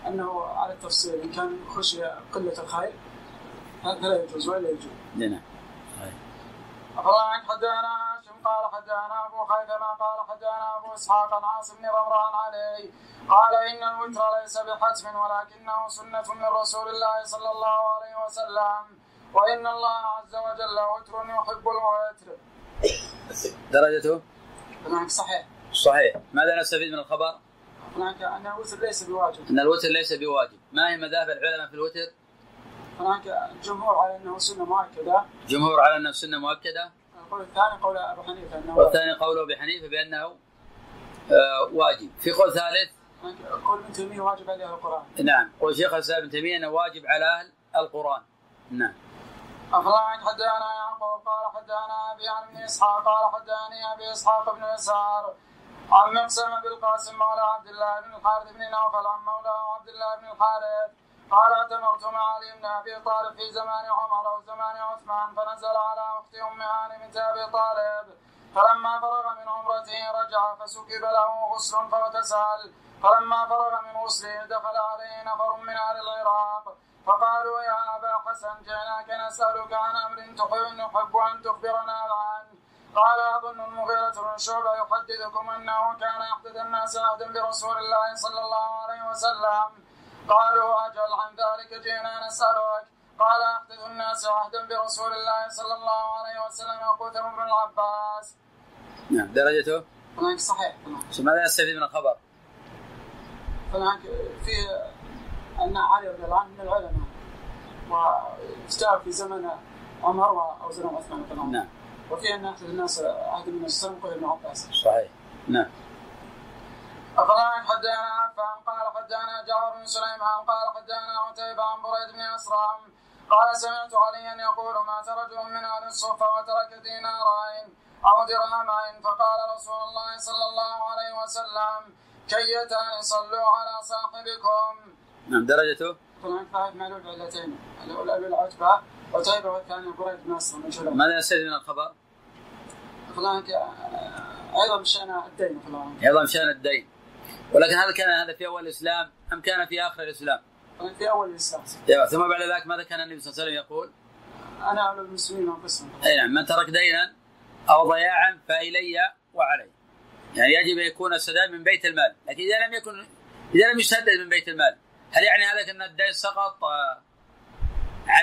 أنه على التفصيل إن كان خشي قلة الخير هذا لا يجوز ولا يجوز. نعم. أخبرنا عن حدثنا هاشم قال حدثنا أبو خيثمة قال حدثنا أبو إسحاق عن عاصم بن ضمران عليه قال إن الوتر ليس بحتم ولكنه سنة من رسول الله صلى الله عليه وسلم وإن الله عز وجل وتر يحب الوتر. درجته؟ هناك صحيح. صحيح. ماذا نستفيد من الخبر؟ هناك أن الوتر ليس بواجب. أن الوتر ليس بواجب. ما هي مذاهب العلماء في الوتر؟ هناك جمهور على أنه سنة مؤكدة. جمهور على أنه سنة مؤكدة. القول الثاني قول أبو حنيفة أنه والثاني قول أبي حنيفة بأنه واجب. في قول ثالث قول ابن تيمية واجب على أهل القرآن. نعم. قول شيخ الإسلام ابن تيمية أنه واجب على أهل القرآن. نعم. أخبرنا حدثنا يعقوب قال حدثنا أبي عن ابن إسحاق قال حدثني أبي إسحاق بن يسار عن مقسم بالقاسم مولى عبد الله بن الحارث بن نوفل عن مولى عبد الله بن الحارث قال اعتمرت مع علي بن أبي طالب في زمان عمر أو زمان عثمان فنزل على أخت أم هاني بنت أبي طالب فلما فرغ من عمرته رجع فسكب له غسل فاغتسل فلما فرغ من غسله دخل عليه نفر من أهل العراق فقالوا يا أبا حسن جئناك نسألك عن أمر نحب أن تخبرنا عنه قال أظن المغيرة بن شعبة يحدثكم أنه كان يحدث الناس عهدا برسول الله صلى الله عليه وسلم قالوا أجل عن ذلك جئنا نسألك قال يحدث الناس عهدا برسول الله صلى الله عليه وسلم وقوتهم بن العباس. نعم. درجته؟ هناك صحيح. ماذا نستفيد من الخبر؟ هناك في أن علي رضي الله عنه من العلماء واجتهد في زمن عمر أو زمن عثمان بن عفان. نعم. وفي أن أحد الناس عهد من السلام قال ابن عباس. صحيح. نعم. أخبرنا حدثنا عفان قال حدثنا جعفر بن سليمان قال حدثنا عتيبة عن بريد بن أسرم قال سمعت عليا يقول مات رجل من أهل الصفة وترك دينارين أو درهمين فقال رسول الله صلى الله عليه وسلم كيتان صلوا على صاحبكم. نعم. درجته؟ هناك فائد معلول علتين الأولى العتبة وعتيبة والثاني بريد بن أسرم. ماذا نستفيد من الخبر؟ هناك أيضا بشأن الدين. أيضا بشأن الدين. ولكن هذا كان في أول الإسلام أم كان في آخر الإسلام؟ في أول الإسلام. ثم بعد ذلك ماذا كان النبي صلى الله عليه وسلم يقول؟ أنا أولى المسلمين أنفسهم. أي نعم. من ترك دينا أو ضياعا فإلي وعلي. يعني يجب أن يكون السداد من بيت المال. لكن إذا لم يسدد من بيت المال هل يعني هذا أن الدين سقط عن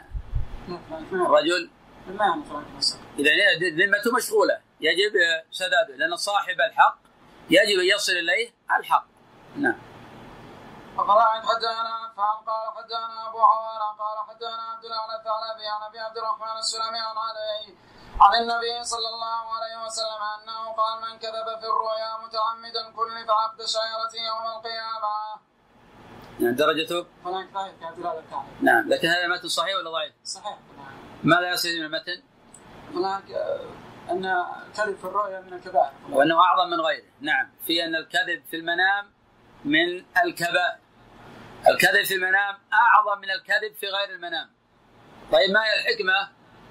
الرجل؟ إذا ذمته مشغولة يجب سداده لأن صاحب الحق يجب أن يصل إليه الحق. نعم. فقال حدثنا قال حدثنا أبو عوانة قال حدثنا عبد الله الثعلبي عن أبي عبد الرحمن السلمي عليه عن النبي صلى الله عليه وسلم أنه قال من كذب في الرؤيا متعمدا كلف عقد شجرة يوم القيامة. يعني درجته؟ هناك ضعيف في عبد الله الثعلبي. نعم. لكن هذا المتن صحيح ولا ضعيف؟ صحيح. ماذا يصير من المتن؟ هناك أن الكذب في الرؤيا من الكبائر وأنه أعظم من غيره. نعم. في أن الكذب في المنام من الكبائر. الكذب في المنام أعظم من الكذب في غير المنام. طيب ما هي الحكمة؟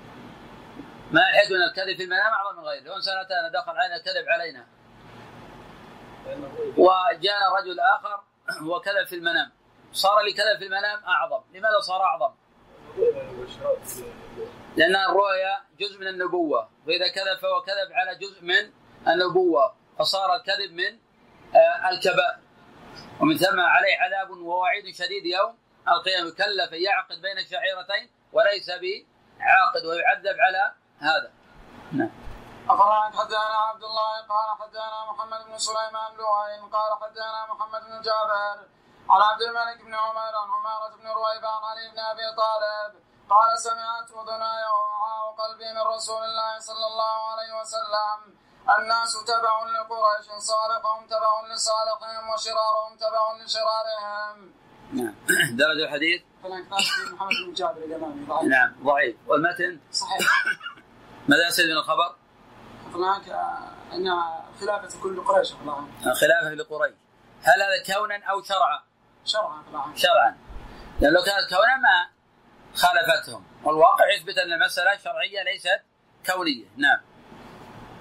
ما هي الحكمة أن الكذب في المنام أعظم من غيره؟ لو إنسان أتانا دخل علينا كذب علينا وجاءنا رجل آخر وكذب في المنام صار لي كذب في المنام أعظم. لماذا صار أعظم؟ لأن الرؤيا جزء من النبوة وإذا كذب فهو كذب على جزء من النبوة فصار الكذب من الكبائر ومن ثم عليه عذاب ووعيد شديد يوم القيامة. يكلف يعقد بين الشعيرتين وليس بعاقد ويعذب على هذا. نعم. أخبرنا حدثنا عبد الله قال حدثنا محمد بن سليمان لوين قال حدثنا محمد بن جابر عن عبد الملك بن عمر عن عمارة بن رويبة عن علي بن أبي طالب قال سمعت أذناي ووعاء قلبي من رسول الله صلى الله عليه وسلم الناس تبع لقريش صالحهم تبع لصالحهم وشرارهم تبع لشرارهم. نعم. درجة الحديث؟ فلان كتاب محمد بن جابر اليمامي ضعيف. نعم ضعيف. والمتن؟ صحيح. ماذا يصير من الخبر؟ هناك أن خلافة كل قريش. خلافة لقريش. هل هذا كونا أو شرعا؟ شرعا. لأن لو كانت كونا ما خالفتهم والواقع يثبت أن المسألة شرعية ليست كونية. نعم.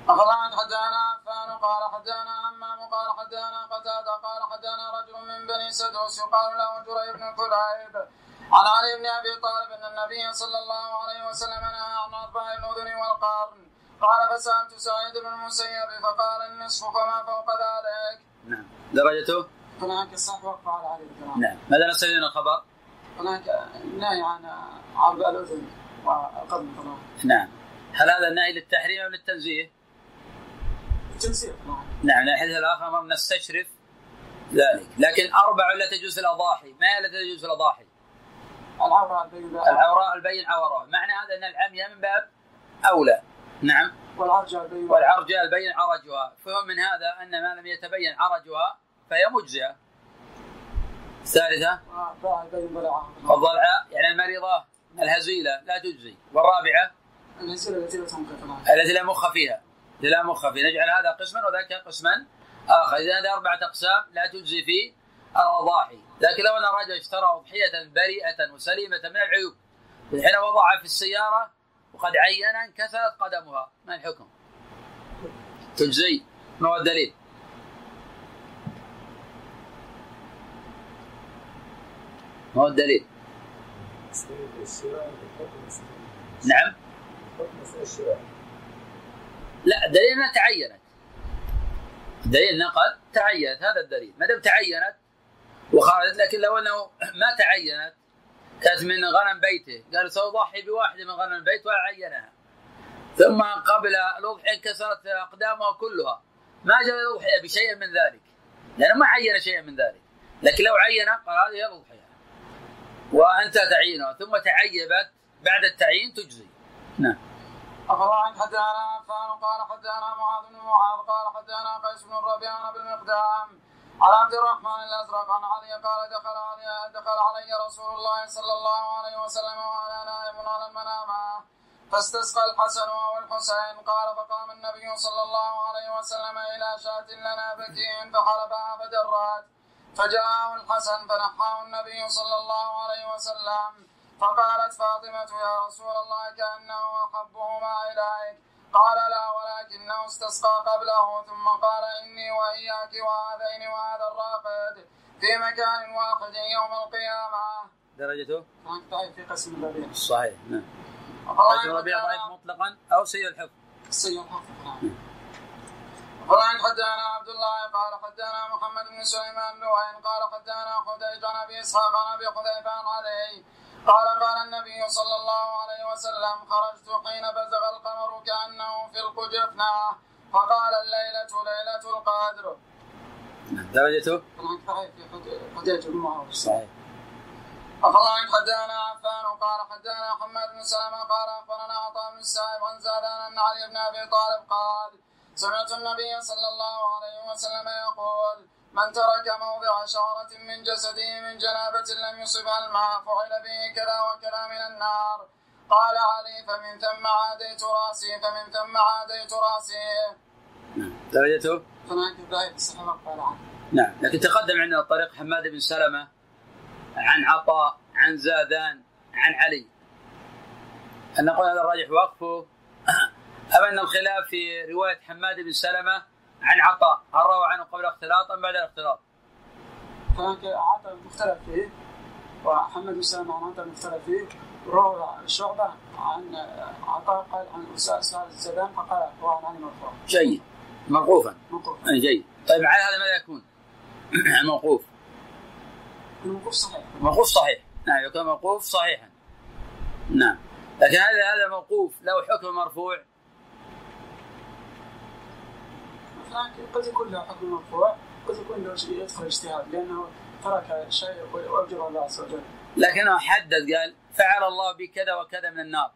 أخبرنا حدثنا عفان قال حدثنا همام قال حدثنا قتادة قال حدثنا رجل من بني سدوس يقال له جرير بن كليب عن علي بن أبي طالب أن النبي صلى الله عليه وسلم نهى عن أربع الأذن والقرن. قال فسألت سعيد بن المسيب فقال النصف فما فوق ذلك. نعم. درجته؟ هناك الصح وقف على علي بن. نعم. ماذا نستفيد من الخبر؟ هناك نهي عن عرض الأذن والقرن طبعا. نعم. هل هذا النهي للتحريم أو للتنزيه؟ التنزيه. نعم. الحديث الآخر أمرنا نستشرف ذلك. لكن أربع لا تجوز في الأضاحي. ما هي لا تجوز في الأضاحي؟ العوراء البين عورها. معنى هذا أن العمية من باب أولى. نعم. والعرجاء البين عرجها. فهم من هذا أن ما لم يتبين عرجها فهي مجزئة. الثالثة الضلعاء يعني المريضة الهزيلة لا تجزي. والرابعة التي لا مخ فيها. لا مخ فيها. نجعل هذا قسما وذاك قسما آخر. إذا هذا 4 أقسام لا تجزي في الأضاحي. لكن لو أن الرجل اشترى أضحية بريئة وسليمة من العيوب حين وضعها في السيارة وقد عين انكسرت قدمها ما الحكم؟ تجزي. ما هو الدليل؟ ما هو الدليل؟ نعم. لا الدليل أنها تعينت. الدليل أنها قد تعينت. هذا الدليل. ما دام تعينت وخرجت. لكن لو أنه ما تعينت كانت من غنم بيته قال سأضحي بواحد من غنم البيت وعينها ثم قبل الأضحية انكسرت أقدامها كلها ما جاء الأضحية بشيء من ذلك لأنه ما عين شيء من ذلك. لكن لو عين قال هذه هي الأضحية وأنت تعينها ثم تعيبت بعد التعيين تجزي. نعم. أخبرنا حدثنا عفان قال حدثنا معاذ بن معاذ قال حدثنا قيس بن الربيع بالمقدام عن عبد الرحمن الأزرق عن علي قال دخل علي رسول الله صلى الله عليه وسلم وأنا نائم على المنامة فاستسقى الحسن والحسين قال فقام النبي صلى الله عليه وسلم إلى شاة لنا بكين فحلبها فدرت فجاءه الحسن فنحاه النبي صلى الله عليه وسلم فقالت فاطمة يا رسول الله كأنه أحبهما إليك قال لا ولكنه استسقى قبله ثم قال إني وإياك وهذين وهذا الراقد في مكان واحد يوم القيامة. درجته؟ ضعيف في قسم الربيع. صحيح. نعم. قسم الربيع ضعيف مطلقا أو سيء الحفظ. سيء الحفظ. قال حدثنا عبد الله قال حدثنا محمد بن سليمان نوين قال حدثنا حديج عن أبي إسحاق عن أبي حذيفة عن علي قال النبي صلى الله عليه وسلم خرجت حين بزغ القمر كأنه في القجفنة فقال الليلة ليلة القدر. درجته؟ حديث المعروف. صحيح. أخبرنا حدثنا عفان قال حدثنا حماد بن سلمة قال أخبرنا عطاء بن السائب عن زادان أن علي بن أبي طالب قال سمعت النبي صلى الله عليه وسلم يقول من ترك موضع شعرة من جسده من جنابة لم يصبها الماء فعل به كذا وكذا من النار. قال علي فمن ثم عاديت رأسي. درجته؟ هناك ضعيف الصحابة قال عنه. نعم. لكن تقدم عندنا الطريق حماد بن سلمة عن عطاء عن زادان عن علي أن نقول هذا الراجح وقفه أم أن الخلاف في رواية حماد بن سلمة عن عطاء هل روى عنه قبل اختلاط أم بعد الاختلاط؟ هناك عطاء مختلف فيه وحماد بن سلمة عن عطاء مختلف فيه روى شعبة عن عطاء قال عن زادان فقال هو عن علي مرفوعا. جيد. موقوفا. جيد. طيب على هذا ماذا يكون؟ موقوف. الموقوف صحيح. موقوف صحيح. نعم يكون موقوف صحيحا. نعم. لكن هذا موقوف له حكم مرفوع. قد يكون له حكم مرفوع قد يكون له شيء يدخل اجتهاد لأنه ترك شيء وأجر الله عز وجل. لكنه حدد قال فعل الله بكذا وكذا من النار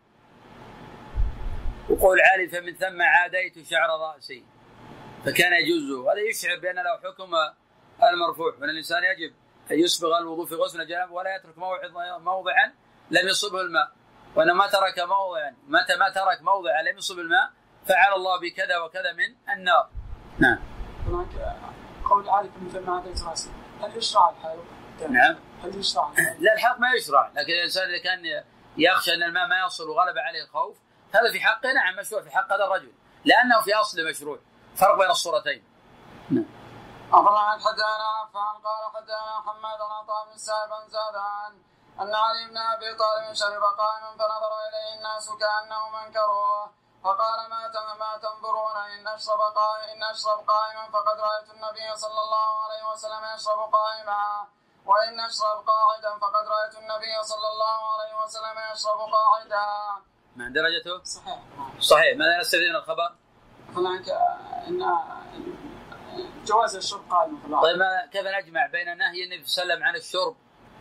وقول عالي فمن ثم عاديت شعر رأسي فكان يجوزه. هذا يشعر بأن له حكم المرفوع وأن الإنسان يجب أن يسبغ الوضوء في غسل الجنابة ولا يترك موضعا لم يصبه الماء وأن ما ترك موضعا متى ما ترك موضعا لم يصب الماء فعل الله بكذا وكذا من النار. نعم. هناك قول عالي فمن ثم عاديت رأسي هل يشرع الحال؟ نعم. هل يشرع الحال؟ لا الحق ما يشرع لكن الإنسان إذا كان يخشى أن الماء ما يصل وغلب عليه الخوف هذا في حقه نعم مشروع في حق هذا الرجل لأنه في أصل مشروع. فرق بين الصورتين. أخبرنا حدثنا عفان قال حدثنا حماد عن عطاء بن سائب عن زادان أن علي بن أبي طالب شرب قائما فنظر إليه الناس كأنهم أنكروه فقال ما تنظرون إن أشرب قائما فقد رأيت النبي صلى الله عليه وسلم يشرب قائما وإن أشرب قاعدا فقد رأيت النبي صلى الله عليه وسلم يشرب قاعدا. مع درجته صحيح. ماذا نستفيد من الخبر؟ هناك إن جواز الشرب قائما. طيب كيف نجمع بين نهي النبي صلى الله عليه وسلم عن الشرب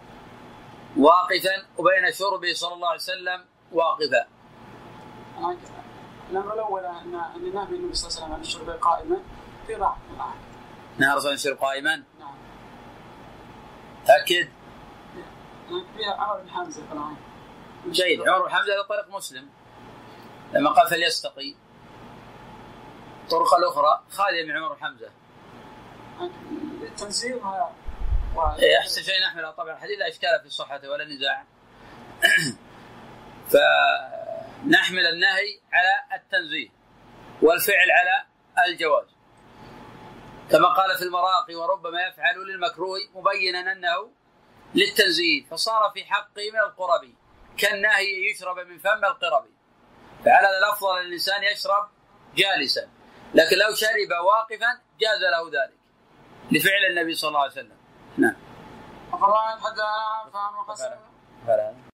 واقفا وبين شربه صلى الله عليه وسلم واقفا؟ الأمر الأول أن نهي النبي صلى الله عليه وسلم عن الشرب قائما في ضعف. نهى الرسول عن الشرب قائما؟ نعم. تأكد؟ فيها عمر بن حمزة الآن. جيد. عمر بن حمزة هذا طريق مسلم لما قال فليستقي. الطرق الأخرى خالية من عمر بن حمزة. تنزيلها أحسن شيء نحمل طبعا الحديث لا إشكال في صحته ولا نزاع. فنحمل النهي على التنزيه والفعل على الجواز كما قال في المراقي وربما يفعل للمكروه مبينا أنه للتنزيه فصار في حقه من القرب كالنهي يشرب من فم القرب. فعلى الأفضل الإنسان يشرب جالسا لكن لو شرب واقفا جاز له ذلك لفعل النبي صلى الله عليه وسلم. نعم. أخبرنا حدثنا عفان وحسن